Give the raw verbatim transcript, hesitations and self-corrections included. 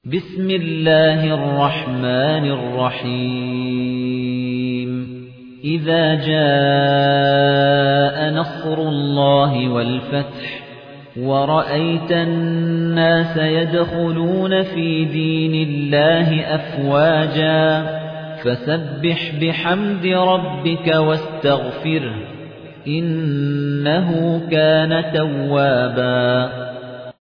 بسم الله الرحمن الرحيم إذا جاء نصر الله والفتح ورأيت الناس يدخلون في دين الله أفواجا فسبح بحمد ربك واستغفره إنه كان توابا